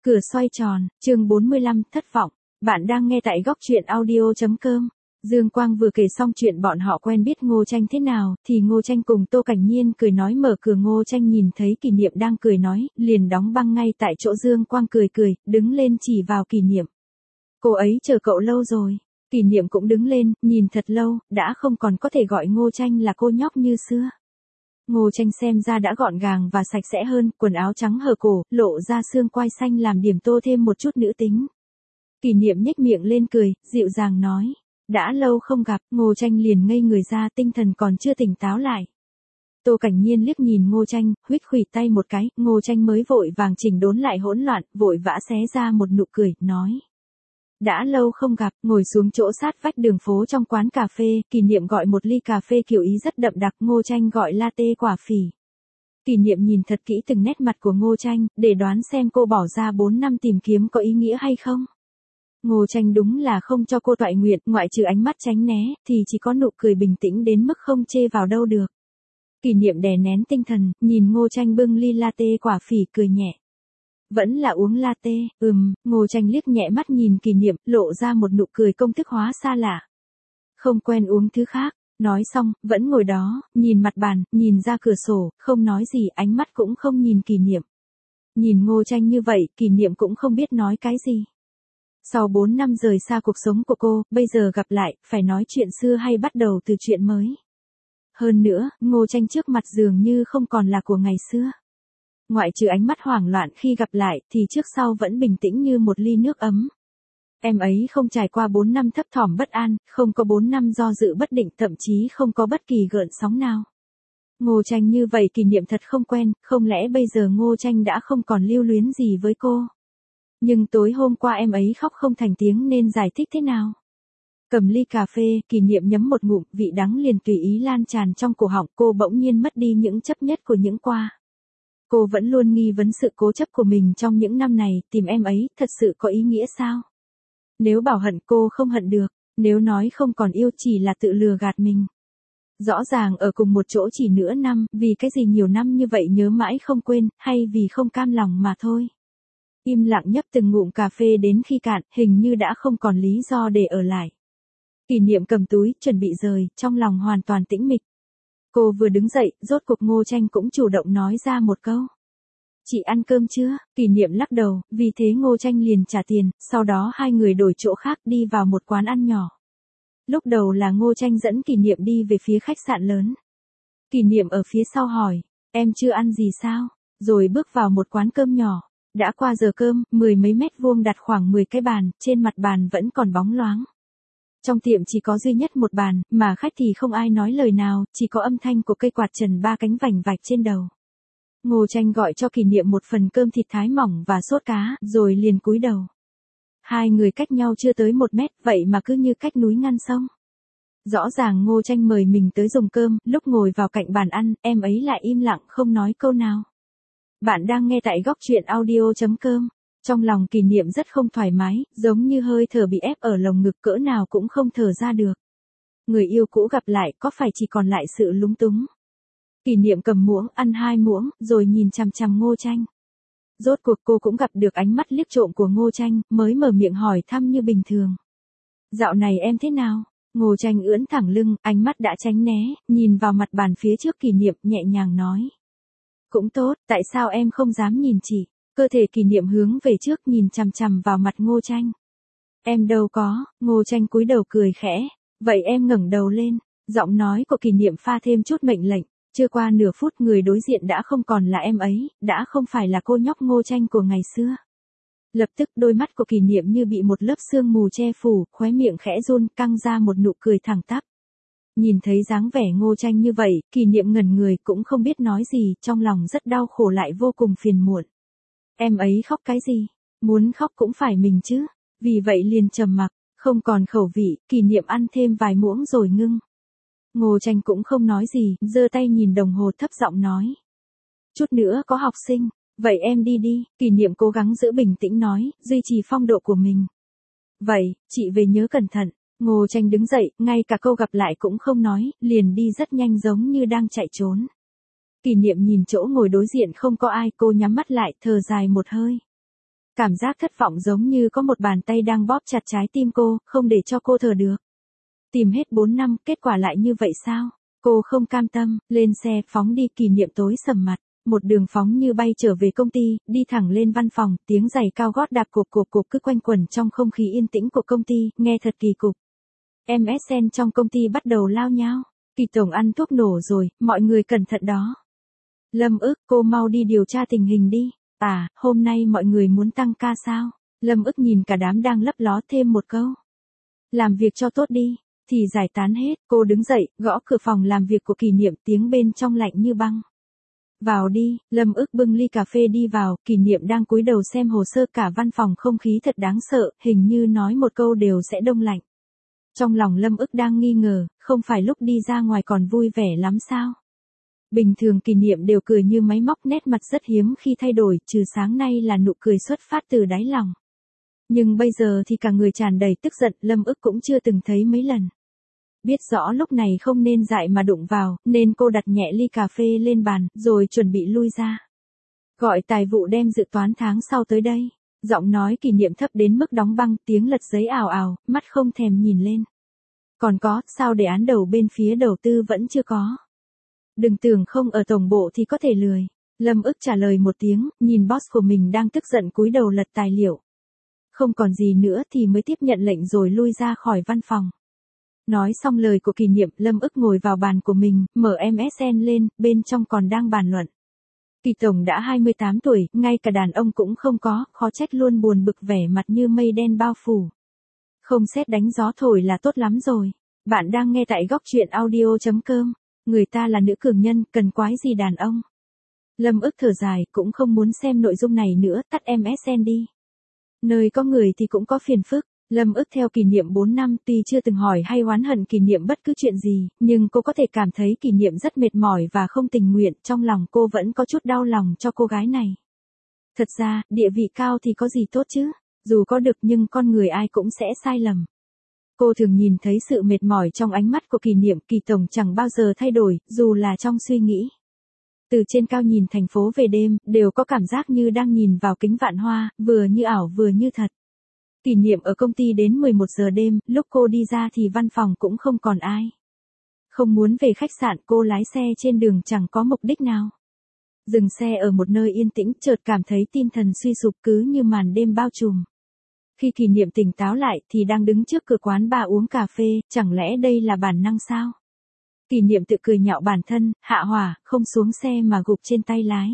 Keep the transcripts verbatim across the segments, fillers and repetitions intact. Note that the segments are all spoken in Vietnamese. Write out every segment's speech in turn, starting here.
Cửa xoay tròn, chương bốn mươi lăm, thất vọng. Bạn đang nghe tại góc truyện audio chấm com. Dương Quang vừa kể xong chuyện bọn họ quen biết Ngô Tranh thế nào, thì Ngô Tranh cùng Tô Cảnh Nhiên cười nói mở cửa. Ngô Tranh nhìn thấy Kỷ Niệm đang cười nói, liền đóng băng ngay tại chỗ. Dương Quang cười cười, đứng lên chỉ vào Kỷ Niệm. Cô ấy chờ cậu lâu rồi. Kỷ Niệm cũng đứng lên, nhìn thật lâu, đã không còn có thể gọi Ngô Tranh là cô nhóc như xưa. Ngô Tranh xem ra đã gọn gàng và sạch sẽ hơn, quần áo trắng hở cổ, lộ ra xương quai xanh làm điểm tô thêm một chút nữ tính. Kỷ Niệm nhếch miệng lên cười, dịu dàng nói, đã lâu không gặp. Ngô Tranh liền ngây người ra, tinh thần còn chưa tỉnh táo lại. Tô Cảnh Nhiên liếc nhìn Ngô Tranh, huých khuỷu tay một cái. Ngô Tranh mới vội vàng chỉnh đốn lại hỗn loạn, vội vã xé ra một nụ cười, nói, đã lâu không gặp. Ngồi xuống chỗ sát vách đường phố trong quán cà phê, Kỷ Niệm gọi một ly cà phê kiểu Ý rất đậm đặc, Ngô Tranh gọi latte quả phỉ. Kỷ Niệm nhìn thật kỹ từng nét mặt của Ngô Tranh, để đoán xem cô bỏ ra bốn năm tìm kiếm có ý nghĩa hay không. Ngô Tranh đúng là không cho cô toại nguyện, ngoại trừ ánh mắt tránh né, thì chỉ có nụ cười bình tĩnh đến mức không chê vào đâu được. Kỷ Niệm đè nén tinh thần, nhìn Ngô Tranh bưng ly latte quả phỉ cười nhẹ. Vẫn là uống latte, ừm. Ngô Tranh liếc nhẹ mắt nhìn Kỷ Niệm, lộ ra một nụ cười công thức hóa xa lạ. Không quen uống thứ khác. Nói xong, vẫn ngồi đó, nhìn mặt bàn, nhìn ra cửa sổ, không nói gì, ánh mắt cũng không nhìn Kỷ Niệm. Nhìn Ngô Tranh như vậy, Kỷ Niệm cũng không biết nói cái gì. Sau bốn năm rời xa cuộc sống của cô, bây giờ gặp lại, phải nói chuyện xưa hay bắt đầu từ chuyện mới. Hơn nữa, Ngô Tranh trước mặt dường như không còn là của ngày xưa. Ngoại trừ ánh mắt hoảng loạn khi gặp lại, thì trước sau vẫn bình tĩnh như một ly nước ấm. Em ấy không trải qua bốn năm thấp thỏm bất an, không có bốn năm do dự bất định, thậm chí không có bất kỳ gợn sóng nào. Ngô Tranh như vậy Kỷ Niệm thật không quen, không lẽ bây giờ Ngô Tranh đã không còn lưu luyến gì với cô? Nhưng tối hôm qua em ấy khóc không thành tiếng nên giải thích thế nào? Cầm ly cà phê, Kỷ Niệm nhấm một ngụm, vị đắng liền tùy ý lan tràn trong cổ họng, cô bỗng nhiên mất đi những chấp nhất của những qua. Cô vẫn luôn nghi vấn sự cố chấp của mình trong những năm này, tìm em ấy, thật sự có ý nghĩa sao? Nếu bảo hận cô không hận được, nếu nói không còn yêu chỉ là tự lừa gạt mình. Rõ ràng ở cùng một chỗ chỉ nửa năm, vì cái gì nhiều năm như vậy nhớ mãi không quên, hay vì không cam lòng mà thôi. Im lặng nhấp từng ngụm cà phê đến khi cạn, hình như đã không còn lý do để ở lại. Kỷ Niệm cầm túi, chuẩn bị rời, trong lòng hoàn toàn tĩnh mịch. Cô vừa đứng dậy, rốt cuộc Ngô Tranh cũng chủ động nói ra một câu. Chị ăn cơm chưa? Kỷ Niệm lắc đầu, vì thế Ngô Tranh liền trả tiền, sau đó hai người đổi chỗ khác đi vào một quán ăn nhỏ. Lúc đầu là Ngô Tranh dẫn Kỷ Niệm đi về phía khách sạn lớn. Kỷ Niệm ở phía sau hỏi, em chưa ăn gì sao? Rồi bước vào một quán cơm nhỏ. Đã qua giờ cơm, mười mấy mét vuông đặt khoảng mười cái bàn, trên mặt bàn vẫn còn bóng loáng. Trong tiệm chỉ có duy nhất một bàn, mà khách thì không ai nói lời nào, chỉ có âm thanh của cây quạt trần ba cánh vành vạch trên đầu. Ngô Tranh gọi cho Kỷ Niệm một phần cơm thịt thái mỏng và sốt cá, rồi liền cúi đầu. Hai người cách nhau chưa tới một mét, vậy mà cứ như cách núi ngăn sông. Rõ ràng Ngô Tranh mời mình tới dùng cơm, lúc ngồi vào cạnh bàn ăn, em ấy lại im lặng không nói câu nào. Bạn đang nghe tại góc truyện audio chấm com. Trong lòng Kỷ Niệm rất không thoải mái, giống như hơi thở bị ép ở lồng ngực cỡ nào cũng không thở ra được. Người yêu cũ gặp lại, có phải chỉ còn lại sự lúng túng? Kỷ Niệm cầm muỗng, ăn hai muỗng, rồi nhìn chằm chằm Ngô Tranh. Rốt cuộc cô cũng gặp được ánh mắt liếc trộm của Ngô Tranh, mới mở miệng hỏi thăm như bình thường. Dạo này em thế nào? Ngô Tranh ưỡn thẳng lưng, ánh mắt đã tránh né, nhìn vào mặt bàn phía trước Kỷ Niệm, nhẹ nhàng nói. Cũng tốt, tại sao em không dám nhìn chị? Cơ thể Kỷ Niệm hướng về trước nhìn chằm chằm vào mặt Ngô Tranh. Em đâu có. Ngô Tranh cúi đầu cười khẽ. Vậy em ngẩng đầu lên. Giọng nói của Kỷ Niệm pha thêm chút mệnh lệnh. Chưa qua nửa phút người đối diện đã không còn là em ấy, đã không phải là cô nhóc Ngô Tranh của ngày xưa. Lập tức đôi mắt của Kỷ Niệm như bị một lớp sương mù che phủ, khóe miệng khẽ run, căng ra một nụ cười thẳng tắp. Nhìn thấy dáng vẻ Ngô Tranh như vậy, Kỷ Niệm ngẩn người cũng không biết nói gì, trong lòng rất đau khổ lại vô cùng phiền muộn. Em ấy khóc cái gì? Muốn khóc cũng phải mình chứ. Vì vậy liền trầm mặc, không còn khẩu vị, Kỷ Niệm ăn thêm vài muỗng rồi ngưng. Ngô Tranh cũng không nói gì, giơ tay nhìn đồng hồ thấp giọng nói. Chút nữa có học sinh, vậy em đi đi. Kỷ Niệm cố gắng giữ bình tĩnh nói, duy trì phong độ của mình. Vậy, chị về nhớ cẩn thận. Ngô Tranh đứng dậy, ngay cả câu gặp lại cũng không nói, liền đi rất nhanh giống như đang chạy trốn. Kỷ Niệm nhìn chỗ ngồi đối diện không có ai, cô nhắm mắt lại, thở dài một hơi. Cảm giác thất vọng giống như có một bàn tay đang bóp chặt trái tim cô, không để cho cô thở được. Tìm hết bốn năm, kết quả lại như vậy sao? Cô không cam tâm, lên xe, phóng đi. Kỷ Niệm tối sầm mặt, một đường phóng như bay trở về công ty, đi thẳng lên văn phòng, tiếng giày cao gót đạp cộp cộp cộp cứ quanh quẩn trong không khí yên tĩnh của công ty, nghe thật kỳ cục. em ét en trong công ty bắt đầu lao nhao. Kỳ tổng ăn thuốc nổ rồi, mọi người cẩn thận đó. Lâm ức, cô mau đi điều tra tình hình đi. À, hôm nay mọi người muốn tăng ca sao? Lâm ức nhìn cả đám đang lấp ló thêm một câu. Làm việc cho tốt đi, thì giải tán hết. Cô đứng dậy, gõ cửa phòng làm việc của Kỷ Niệm, tiếng bên trong lạnh như băng. Vào đi. Lâm ức bưng ly cà phê đi vào, Kỷ Niệm đang cúi đầu xem hồ sơ. Cả văn phòng không khí thật đáng sợ, hình như nói một câu đều sẽ đông lạnh. Trong lòng Lâm ức đang nghi ngờ, không phải lúc đi ra ngoài còn vui vẻ lắm sao? Bình thường Kỷ Niệm đều cười như máy móc, nét mặt rất hiếm khi thay đổi, trừ sáng nay là nụ cười xuất phát từ đáy lòng. Nhưng bây giờ thì cả người tràn đầy tức giận, Lâm ức cũng chưa từng thấy mấy lần. Biết rõ lúc này không nên dại mà đụng vào, nên cô đặt nhẹ ly cà phê lên bàn, rồi chuẩn bị lui ra. Gọi tài vụ đem dự toán tháng sau tới đây. Giọng nói Kỷ Niệm thấp đến mức đóng băng, tiếng lật giấy ào ào, mắt không thèm nhìn lên. Còn có, sao đề án đầu bên phía đầu tư vẫn chưa có? Đừng tưởng không ở tổng bộ thì có thể lười. Lâm ức trả lời một tiếng, nhìn boss của mình đang tức giận cúi đầu lật tài liệu. Không còn gì nữa thì mới tiếp nhận lệnh rồi lui ra khỏi văn phòng. Nói xong lời của Kỷ Niệm, Lâm ức ngồi vào bàn của mình, mở em ét en lên, bên trong còn đang bàn luận. Kỳ tổng đã hai mươi tám tuổi, ngay cả đàn ông cũng không có, khó trách luôn buồn bực, vẻ mặt như mây đen bao phủ. Không sét đánh gió thổi là tốt lắm rồi. Bạn đang nghe tại góc truyện audio chấm com. Người ta là nữ cường nhân, cần quái gì đàn ông. Lâm ức thở dài, cũng không muốn xem nội dung này nữa, tắt em ét en đi. Nơi có người thì cũng có phiền phức. Lâm ức theo Kỷ Niệm bốn năm, tuy chưa từng hỏi hay oán hận Kỷ Niệm bất cứ chuyện gì, nhưng cô có thể cảm thấy Kỷ Niệm rất mệt mỏi và không tình nguyện, trong lòng cô vẫn có chút đau lòng cho cô gái này. Thật ra, địa vị cao thì có gì tốt chứ, dù có được nhưng con người ai cũng sẽ sai lầm. Cô thường nhìn thấy sự mệt mỏi trong ánh mắt của Kỷ Niệm, Kỳ tổng chẳng bao giờ thay đổi, dù là trong suy nghĩ. Từ trên cao nhìn thành phố về đêm, đều có cảm giác như đang nhìn vào kính vạn hoa, vừa như ảo vừa như thật. Kỷ Niệm ở công ty đến mười một giờ đêm, lúc cô đi ra thì văn phòng cũng không còn ai. Không muốn về khách sạn, cô lái xe trên đường chẳng có mục đích nào. Dừng xe ở một nơi yên tĩnh, chợt cảm thấy tinh thần suy sụp cứ như màn đêm bao trùm. Khi Kỷ Niệm tỉnh táo lại thì đang đứng trước cửa quán bar uống cà phê, chẳng lẽ đây là bản năng sao? Kỷ Niệm tự cười nhạo bản thân, hạ hỏa, không xuống xe mà gục trên tay lái.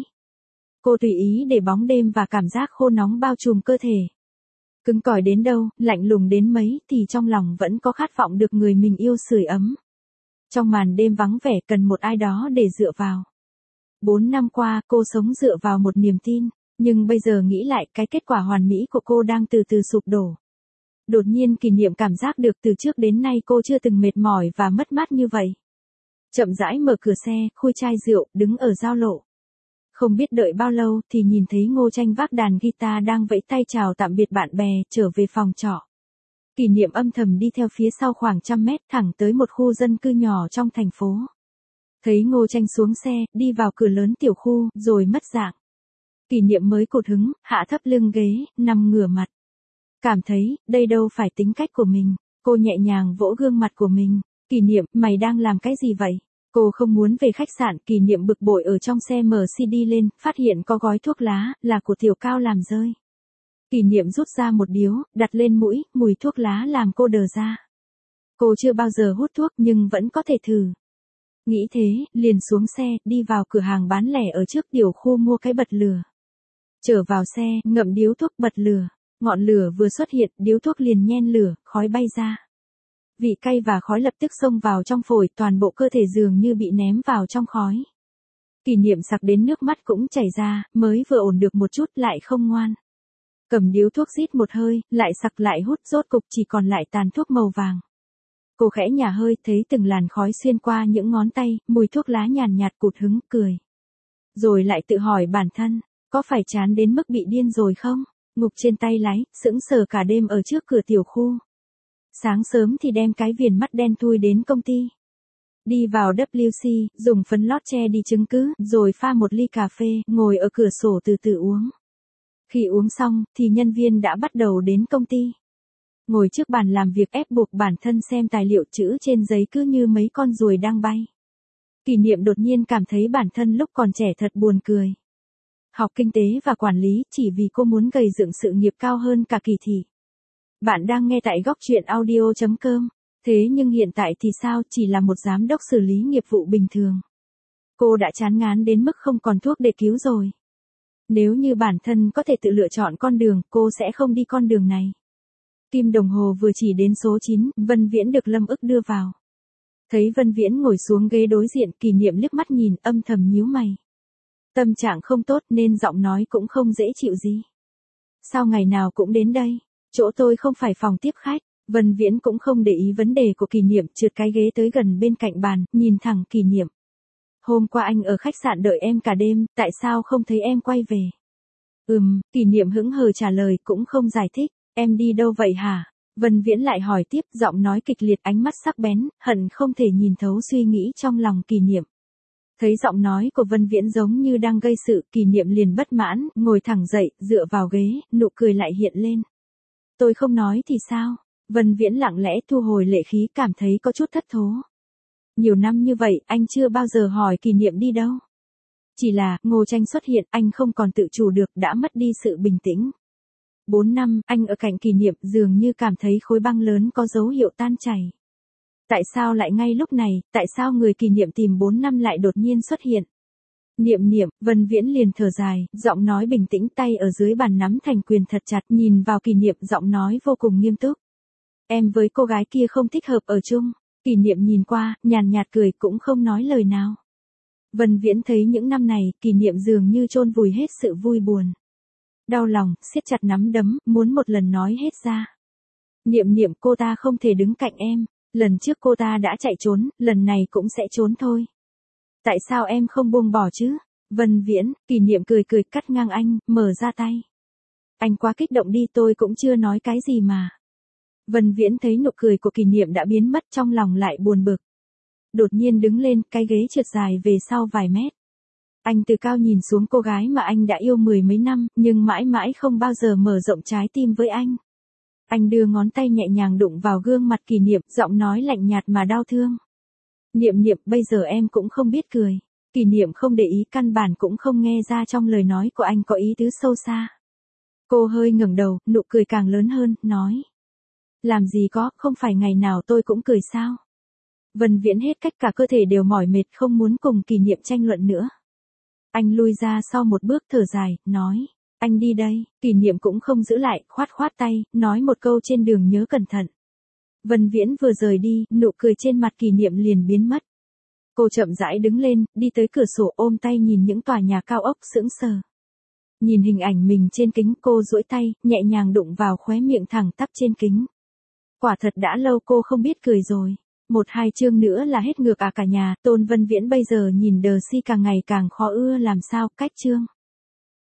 Cô tùy ý để bóng đêm và cảm giác khô nóng bao trùm cơ thể. Cứng cỏi đến đâu, lạnh lùng đến mấy thì trong lòng vẫn có khát vọng được người mình yêu sưởi ấm. Trong màn đêm vắng vẻ cần một ai đó để dựa vào. Bốn năm qua cô sống dựa vào một niềm tin, nhưng bây giờ nghĩ lại cái kết quả hoàn mỹ của cô đang từ từ sụp đổ. Đột nhiên Kỷ Niệm cảm giác được từ trước đến nay cô chưa từng mệt mỏi và mất mát như vậy. Chậm rãi mở cửa xe, khui chai rượu, đứng ở giao lộ. Không biết đợi bao lâu thì nhìn thấy Ngô Tranh vác đàn guitar đang vẫy tay chào tạm biệt bạn bè, trở về phòng trọ. Kỷ Niệm âm thầm đi theo phía sau khoảng trăm mét thẳng tới một khu dân cư nhỏ trong thành phố. Thấy Ngô Tranh xuống xe, đi vào cửa lớn tiểu khu, rồi mất dạng. Kỷ Niệm mới cụt hứng, hạ thấp lưng ghế, nằm ngửa mặt. Cảm thấy, đây đâu phải tính cách của mình. Cô nhẹ nhàng vỗ gương mặt của mình. Kỷ Niệm, mày đang làm cái gì vậy? Cô không muốn về khách sạn, Kỷ Niệm bực bội ở trong xe mở xê đê lên, phát hiện có gói thuốc lá, là của Tiểu Cao làm rơi. Kỷ Niệm rút ra một điếu, đặt lên mũi, mùi thuốc lá làm cô đờ ra. Cô chưa bao giờ hút thuốc nhưng vẫn có thể thử. Nghĩ thế, liền xuống xe, đi vào cửa hàng bán lẻ ở trước tiểu khu mua cái bật lửa. Trở vào xe, ngậm điếu thuốc bật lửa. Ngọn lửa vừa xuất hiện, điếu thuốc liền nhen lửa, khói bay ra. Vị cay và khói lập tức xông vào trong phổi, toàn bộ cơ thể dường như bị ném vào trong khói. Kỷ Niệm sặc đến nước mắt cũng chảy ra, mới vừa ổn được một chút lại không ngoan. Cầm điếu thuốc rít một hơi, lại sặc lại hút, rốt cục chỉ còn lại tàn thuốc màu vàng. Cô khẽ nhả hơi, thấy từng làn khói xuyên qua những ngón tay, mùi thuốc lá nhàn nhạt, cụt hứng, cười. Rồi lại tự hỏi bản thân, có phải chán đến mức bị điên rồi không? Ngục trên tay lái, sững sờ cả đêm ở trước cửa tiểu khu. Sáng sớm thì đem cái viền mắt đen thui đến công ty. Đi vào vê kép xê, dùng phấn lót che đi chứng cứ, rồi pha một ly cà phê, ngồi ở cửa sổ từ từ uống. Khi uống xong, thì nhân viên đã bắt đầu đến công ty. Ngồi trước bàn làm việc ép buộc bản thân xem tài liệu chữ trên giấy cứ như mấy con ruồi đang bay. Kỷ niệm đột nhiên cảm thấy bản thân lúc còn trẻ thật buồn cười. Học kinh tế và quản lý chỉ vì cô muốn gầy dựng sự nghiệp cao hơn cả Kỳ Thị. Bạn đang nghe tại góc truyện audio chấm com. Thế nhưng hiện tại thì sao, chỉ là một giám đốc xử lý nghiệp vụ bình thường. Cô đã chán ngán đến mức không còn thuốc để cứu rồi. Nếu như bản thân có thể tự lựa chọn con đường, cô sẽ không đi con đường này. Kim đồng hồ vừa chỉ đến số chín, Vân Viễn được Lâm Ức đưa vào. Thấy Vân Viễn ngồi xuống ghế đối diện, Kỷ Niệm liếc mắt nhìn, âm thầm nhíu mày. Tâm trạng không tốt nên giọng nói cũng không dễ chịu gì. Sao ngày nào cũng đến đây? Chỗ tôi không phải phòng tiếp khách. Vân Viễn cũng không để ý vấn đề của Kỷ Niệm, trượt cái ghế tới gần bên cạnh bàn, nhìn thẳng Kỷ Niệm. Hôm qua anh ở khách sạn đợi em cả đêm, tại sao không thấy em quay về? Ừm, Kỷ Niệm hững hờ trả lời, cũng không giải thích. Em đi đâu vậy hả? Vân Viễn lại hỏi tiếp, giọng nói kịch liệt, ánh mắt sắc bén, hận không thể nhìn thấu suy nghĩ trong lòng Kỷ Niệm. Thấy giọng nói của Vân Viễn giống như đang gây sự, Kỷ Niệm liền bất mãn, ngồi thẳng dậy, dựa vào ghế, nụ cười lại hiện lên. Tôi không nói thì sao? Vân Viễn lặng lẽ thu hồi lệ khí, cảm thấy có chút thất thố. Nhiều năm như vậy, anh chưa bao giờ hỏi Kỷ Niệm đi đâu. Chỉ là, Ngô Tranh xuất hiện, anh không còn tự chủ được, đã mất đi sự bình tĩnh. Bốn năm, anh ở cạnh Kỷ Niệm, dường như cảm thấy khối băng lớn có dấu hiệu tan chảy. Tại sao lại ngay lúc này, tại sao người Kỷ Niệm tìm bốn năm lại đột nhiên xuất hiện? Niệm Niệm, Vân Viễn liền thở dài, giọng nói bình tĩnh, tay ở dưới bàn nắm thành quyền thật chặt, nhìn vào Kỷ Niệm, giọng nói vô cùng nghiêm túc. Em với cô gái kia không thích hợp ở chung. Kỷ Niệm nhìn qua, nhàn nhạt cười, cũng không nói lời nào. Vân Viễn thấy những năm này, Kỷ Niệm dường như chôn vùi hết sự vui buồn. Đau lòng, siết chặt nắm đấm, muốn một lần nói hết ra. Niệm Niệm, cô ta không thể đứng cạnh em. Lần trước cô ta đã chạy trốn, lần này cũng sẽ trốn thôi. Tại sao em không buông bỏ chứ? Vân Viễn, Kỷ Niệm cười cười, cắt ngang anh, mở ra tay. Anh quá kích động đi, tôi cũng chưa nói cái gì mà. Vân Viễn thấy nụ cười của Kỷ Niệm đã biến mất, trong lòng lại buồn bực. Đột nhiên đứng lên, cái ghế trượt dài về sau vài mét. Anh từ cao nhìn xuống cô gái mà anh đã yêu mười mấy năm, nhưng mãi mãi không bao giờ mở rộng trái tim với anh. Anh đưa ngón tay nhẹ nhàng đụng vào gương mặt Kỷ Niệm, giọng nói lạnh nhạt mà đau thương. Niệm Niệm, bây giờ em cũng không biết cười. Kỷ Niệm không để ý, căn bản cũng không nghe ra trong lời nói của anh có ý tứ sâu xa. Cô hơi ngẩng đầu, nụ cười càng lớn hơn, nói. Làm gì có, không phải ngày nào tôi cũng cười sao? Vân Viễn hết cách, cả cơ thể đều mỏi mệt, không muốn cùng Kỷ Niệm tranh luận nữa. Anh lui ra sau một bước, thở dài, nói. Anh đi đây. Kỷ Niệm cũng không giữ lại, khoát khoát tay, nói một câu trên đường nhớ cẩn thận. Vân Viễn vừa rời đi, nụ cười trên mặt Kỷ Niệm liền biến mất. Cô chậm rãi đứng lên, đi tới cửa sổ, ôm tay nhìn những tòa nhà cao ốc, sững sờ. Nhìn hình ảnh mình trên kính, cô duỗi tay, nhẹ nhàng đụng vào khóe miệng thẳng tắp trên kính. Quả thật đã lâu cô không biết cười rồi. Một hai chương nữa là hết ngược à cả nhà. Tôn Vân Viễn bây giờ nhìn Đờ Si càng ngày càng khó ưa làm sao, cách chương.